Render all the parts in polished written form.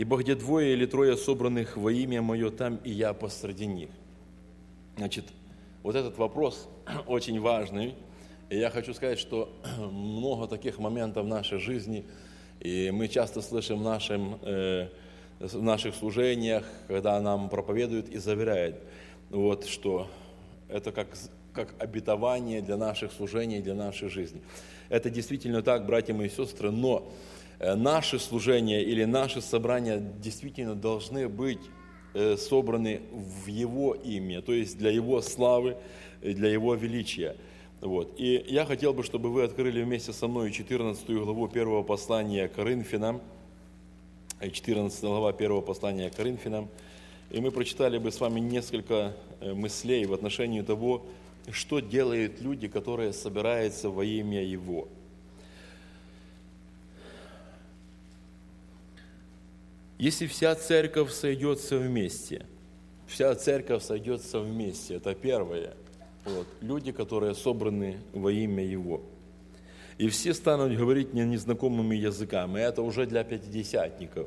Ибо где двое или трое собранных во имя Мое, там и Я посреди них. Значит, вот этот вопрос очень важный. И я хочу сказать, что много таких моментов в нашей жизни, и мы часто слышим в наших служениях, когда нам проповедуют и заверяют, вот, что это как обетование для наших служений, для нашей жизни. Это действительно так, братья мои и сестры, но наши служения или наши собрания действительно должны быть собраны в Его имя, то есть для Его славы, для Его величия. Вот. И я хотел бы, чтобы вы открыли вместе со мной 14 главу 1 послания к Коринфянам, 14 глава 1 послания к Коринфянам, и мы прочитали бы с вами несколько мыслей в отношении того, что делают люди, которые собираются во имя Его. Если вся церковь сойдется вместе, это первое. Вот, люди, которые собраны во имя Его. И все станут говорить незнакомыми языками. И это уже для пятидесятников.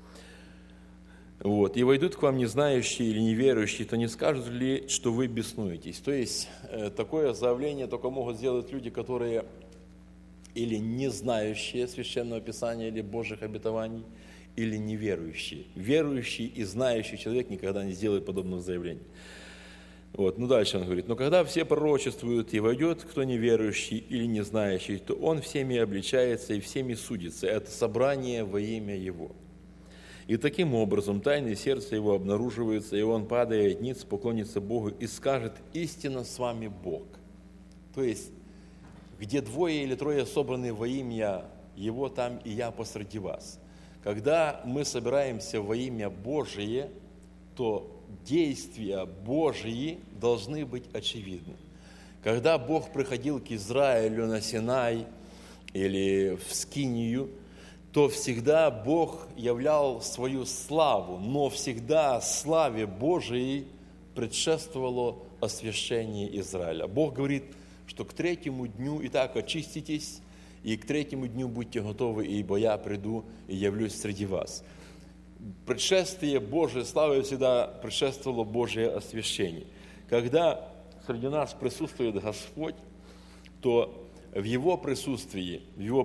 Вот, и войдут к вам не знающие или неверующие, то не скажут ли, что вы беснуетесь? То есть, такое заявление только могут сделать люди, которые или не знающие Священного Писания или Божьих обетований, или неверующие. Верующий и знающий человек никогда не сделает подобного заявления. Вот, дальше он говорит, но когда все пророчествуют, и войдет кто неверующий или не знающий, то он всеми обличается и всеми судится. Это собрание во имя Его. И таким образом тайны сердца его обнаруживаются, и он, падая ниц, поклонится Богу и скажет: истинно с вами Бог. То есть, где двое или трое собраны во имя Его, там и Я посреди вас. Когда мы собираемся во имя Божие, то действия Божьи должны быть очевидны. Когда Бог приходил к Израилю на Синай или в Скинию, то всегда Бог являл свою славу, но всегда славе Божией предшествовало освящение Израиля. Бог говорит, что к третьему дню итак очиститесь, и к третьему дню будьте готовы, ибо я приду и явлюсь среди вас. Предшествие Божьей славы всегда предшествовало Божье освящение. Когда среди нас присутствует Господь, то в Его присутствии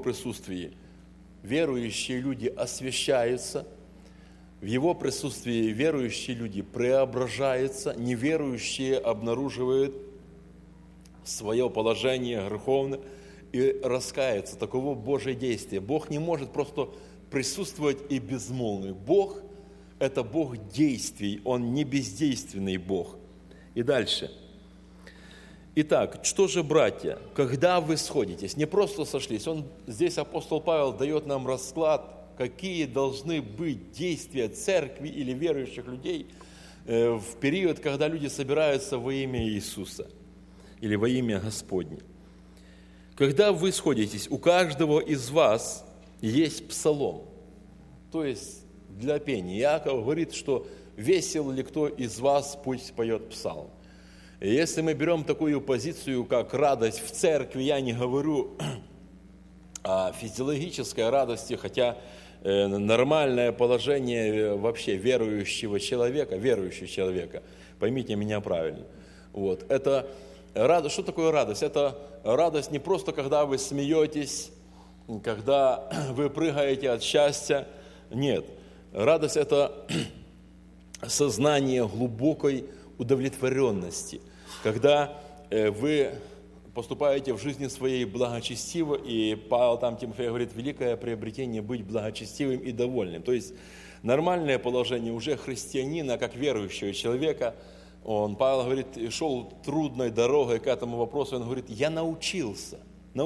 верующие люди освящаются, в Его присутствии верующие люди преображаются, неверующие обнаруживают свое положение греховное и раскаются. Таково Божье действие. Бог не может просто присутствовать и безмолвный. Бог – это Бог действий, Он не бездейственный Бог. И дальше. Итак, что же, братья, когда вы сходитесь, не просто сошлись, здесь апостол Павел дает нам расклад, какие должны быть действия церкви или верующих людей в период, когда люди собираются во имя Иисуса или во имя Господне. Когда вы сходитесь, у каждого из вас есть псалом, то есть для пения. Иаков говорит, что весел ли кто из вас, пусть поет псалм. И если мы берем такую позицию, как радость в церкви, я не говорю о физиологической радости, хотя нормальное положение вообще верующего человека, поймите меня правильно. Вот, это радость. Что такое радость? Это радость не просто, когда вы смеетесь, когда вы прыгаете от счастья. Нет. Радость – это сознание глубокой удовлетворенности. Когда вы поступаете в жизни своей благочестиво, и Павел там Тимофею говорит, великое приобретение быть благочестивым и довольным. То есть нормальное положение уже христианина, как верующего человека. Павел говорит, шел трудной дорогой к этому вопросу, он говорит, я научился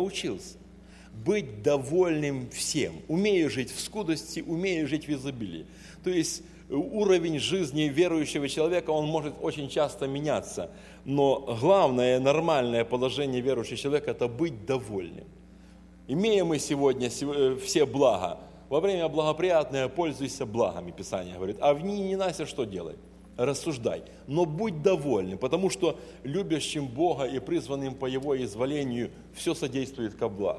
быть довольным всем. Умею жить в скудости, умею жить в изобилии. То есть уровень жизни верующего человека, он может очень часто меняться. Но главное, нормальное положение верующего человека – это быть довольным. Имеем мы сегодня все блага. Во время благоприятное пользуйся благами, Писание говорит. А в ней ненастье что делай? Рассуждай. Но будь довольным, потому что любящим Бога и призванным по Его изволению все содействует ко благу.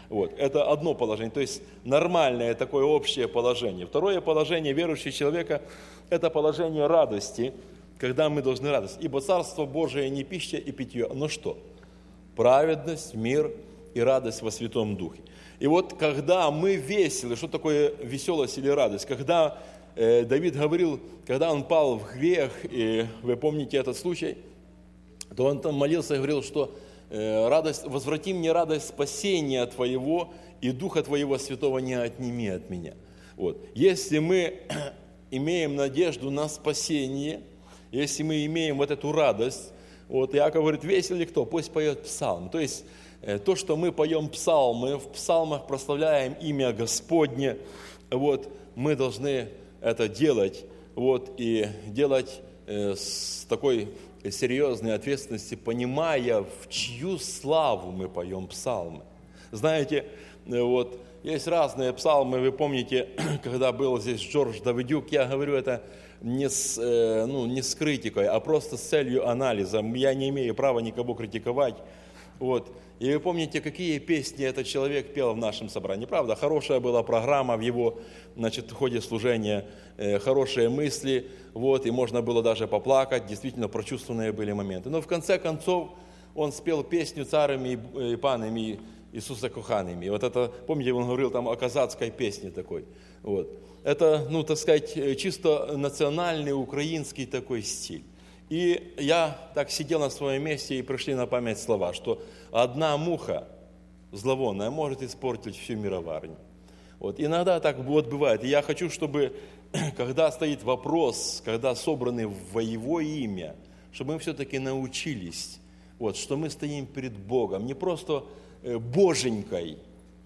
Вот. Это одно положение, то есть нормальное такое общее положение. Второе положение верующего человека – это положение радости, когда мы должны радоваться. Ибо Царство Божие не пища и питье, но что? Праведность, мир и радость во Святом Духе. И вот когда мы веселы, что такое веселость или радость? Когда Давид говорил, когда он пал в грех, и вы помните этот случай, то он там молился и говорил, что радость, возврати мне радость спасения Твоего, и Духа Твоего Святого не отними от меня. Вот. Если мы имеем надежду на спасение, если мы имеем вот эту радость, вот Иаков говорит, весел ли кто, пусть поет псалм. То есть то, что мы поем псалмы, в псалмах прославляем имя Господне, вот, мы должны это делать, вот, и делать с такой серьезной ответственностью, понимая, в чью славу мы поем псалмы. Знаете, вот, есть разные псалмы, вы помните, когда был здесь Джордж Давидюк, я говорю это не с критикой, а просто с целью анализа. Я не имею права никого критиковать. Вот. И вы помните, какие песни этот человек пел в нашем собрании. Правда, хорошая была программа в его ходе служения, хорошие мысли, вот, и можно было даже поплакать, действительно прочувствованные были моменты. Но в конце концов он спел песню «Царями и панами Иисуса кохаными». Вот это, помните, он говорил там о казацкой песне такой. Вот. Это, так сказать, чисто национальный украинский такой стиль. И я так сидел на своем месте, и пришли на память слова, что одна муха зловонная может испортить всю мироварню. Вот. Иногда так вот бывает. И я хочу, чтобы, когда стоит вопрос, когда собраны во Его имя, чтобы мы все-таки научились, вот, что мы стоим перед Богом, не просто боженькой,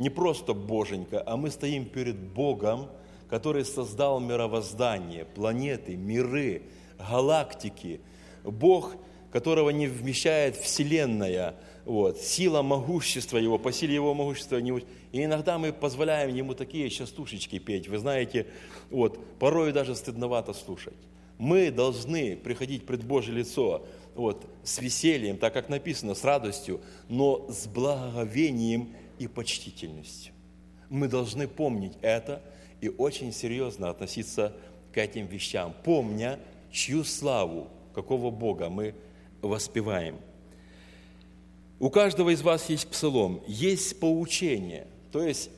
а мы стоим перед Богом, который создал мировоздание, планеты, миры, галактики, Бог, которого не вмещает Вселенная, вот, сила могущества Его, по силе Его могущества. И иногда мы позволяем Ему такие частушечки петь, вы знаете, вот, порой даже стыдновато слушать. Мы должны приходить пред Божье лицо вот, с весельем, так как написано, с радостью, но с благоговением и почтительностью. Мы должны помнить это и очень серьезно относиться к этим вещам, помня, чью славу, какого Бога мы воспеваем. У каждого из вас есть псалом, есть поучение. То есть,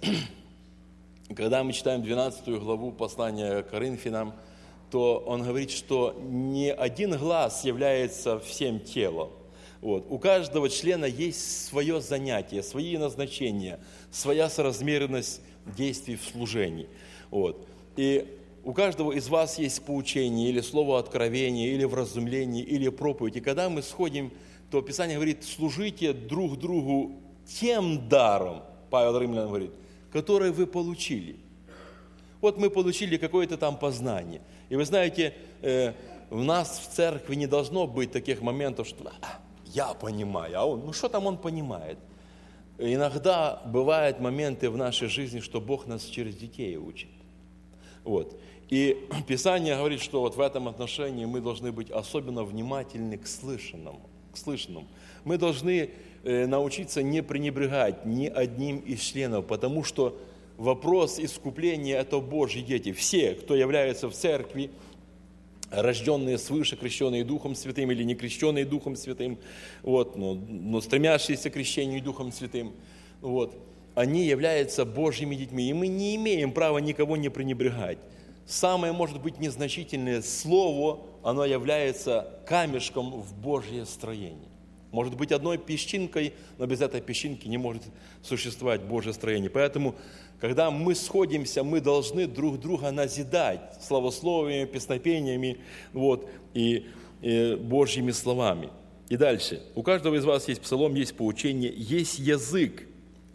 когда мы читаем 12 главу послания к Коринфянам, то он говорит, что не один глаз является всем телом. Вот. У каждого члена есть свое занятие, свои назначения, своя соразмерность действий в служении. Вот. И у каждого из вас есть поучение, или слово откровения, или вразумление, или проповедь. И когда мы сходим, то Писание говорит, служите друг другу тем даром, Павел Римлянам говорит, который вы получили. Вот мы получили какое-то там познание. И вы знаете, у нас в церкви не должно быть таких моментов, что я понимаю, а он, что там он понимает? Иногда бывают моменты в нашей жизни, что Бог нас через детей учит. Вот. И Писание говорит, что вот в этом отношении мы должны быть особенно внимательны к слышанному. Мы должны научиться не пренебрегать ни одним из членов, потому что вопрос искупления – это Божьи дети. Все, кто является в церкви, рожденные свыше, крещенные Духом Святым или не крещенные Духом Святым, вот, но стремящиеся к крещению Духом Святым, вот, они являются Божьими детьми. И мы не имеем права никого не пренебрегать. Самое, может быть, незначительное слово, оно является камешком в Божье строение. Может быть, одной песчинкой, но без этой песчинки не может существовать Божье строение. Поэтому, когда мы сходимся, мы должны друг друга назидать славословиями, песнопениями вот, и Божьими словами. И дальше. У каждого из вас есть псалом, есть поучение, есть язык.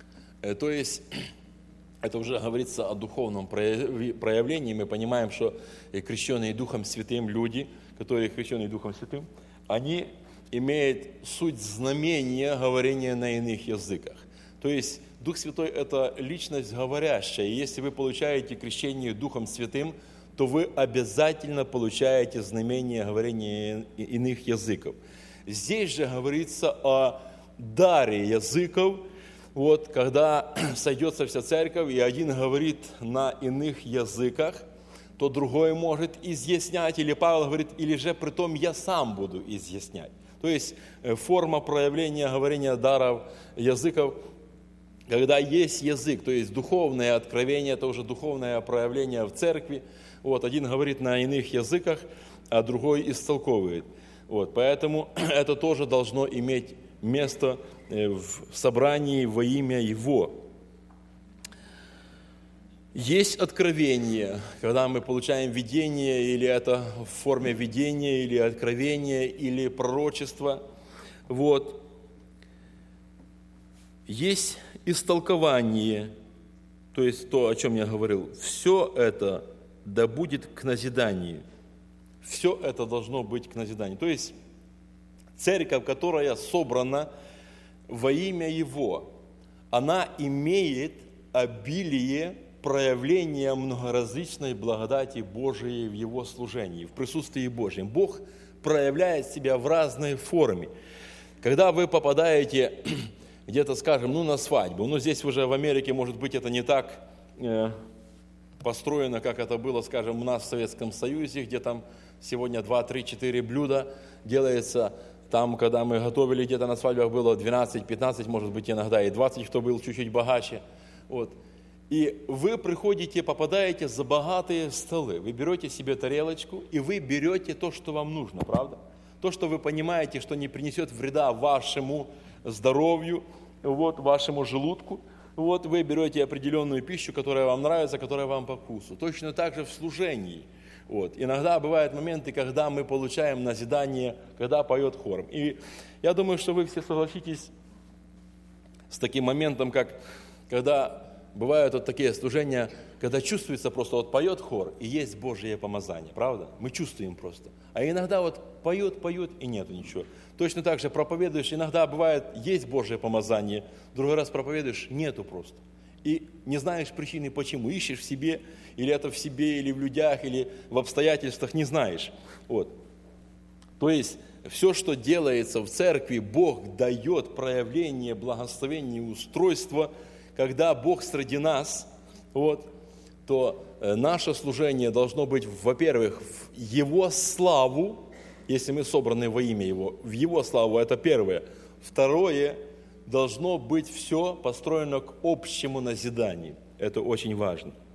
То есть, это уже говорится о духовном проявлении. Мы понимаем, что крещенные Духом Святым люди, которые крещенные Духом Святым, они имеют суть знамения говорения на иных языках. То есть, Дух Святой – это личность говорящая. И если вы получаете крещение Духом Святым, то вы обязательно получаете знамение говорения иных языков. Здесь же говорится о даре языков, вот, когда сойдется вся церковь, и один говорит на иных языках, то другой может изъяснять, или Павел говорит, или же притом я сам буду изъяснять. То есть форма проявления говорения даров языков, когда есть язык, то есть духовное откровение, это уже духовное проявление в церкви. Вот, один говорит на иных языках, а другой истолковывает. Вот, поэтому это тоже должно иметь место в собрании во имя Его. Есть откровение, когда мы получаем видение, или это в форме видения, или откровения, или пророчества. Вот. Есть истолкование, то есть то, о чем я говорил. Все это да будет к назиданию. Все это должно быть к назиданию. То есть церковь, которая собрана во имя Его, она имеет обилие проявления многоразличной благодати Божией в Его служении, в присутствии Божьем. Бог проявляет себя в разной форме. Когда вы попадаете где-то, скажем, на свадьбу, здесь уже в Америке, может быть, это не так построено, как это было, скажем, у нас в Советском Союзе, где там сегодня 2, 3, 4 блюда делается. Там, когда мы готовили, где-то на свадьбах было 12, 15, может быть, иногда и 20, кто был чуть-чуть богаче. Вот. И вы приходите, попадаете за богатые столы. Вы берете себе тарелочку, и вы берете то, что вам нужно, правда? То, что вы понимаете, что не принесет вреда вашему здоровью, вот, вашему желудку. Вот, вы берете определенную пищу, которая вам нравится, которая вам по вкусу. Точно так же в служении. Вот. Иногда бывают моменты, когда мы получаем назидание, когда поет хор. И я думаю, что вы все согласитесь с таким моментом, как когда бывают вот такие служения, когда чувствуется просто, вот поет хор, и есть Божье помазание, правда? Мы чувствуем просто. А иногда вот поет, и нету ничего. Точно так же проповедуешь, иногда бывает, есть Божье помазание, другой раз проповедуешь, нету просто. И не знаешь причины, почему. Ищешь в себе, или это в себе, или в людях, или в обстоятельствах, не знаешь. Вот. То есть, все, что делается в церкви, Бог дает проявление благословения и устройства. Когда Бог среди нас, вот, то наше служение должно быть, во-первых, в Его славу, если мы собраны во имя Его, в Его славу, это первое. Второе, должно быть все построено к общему назиданию. Это очень важно.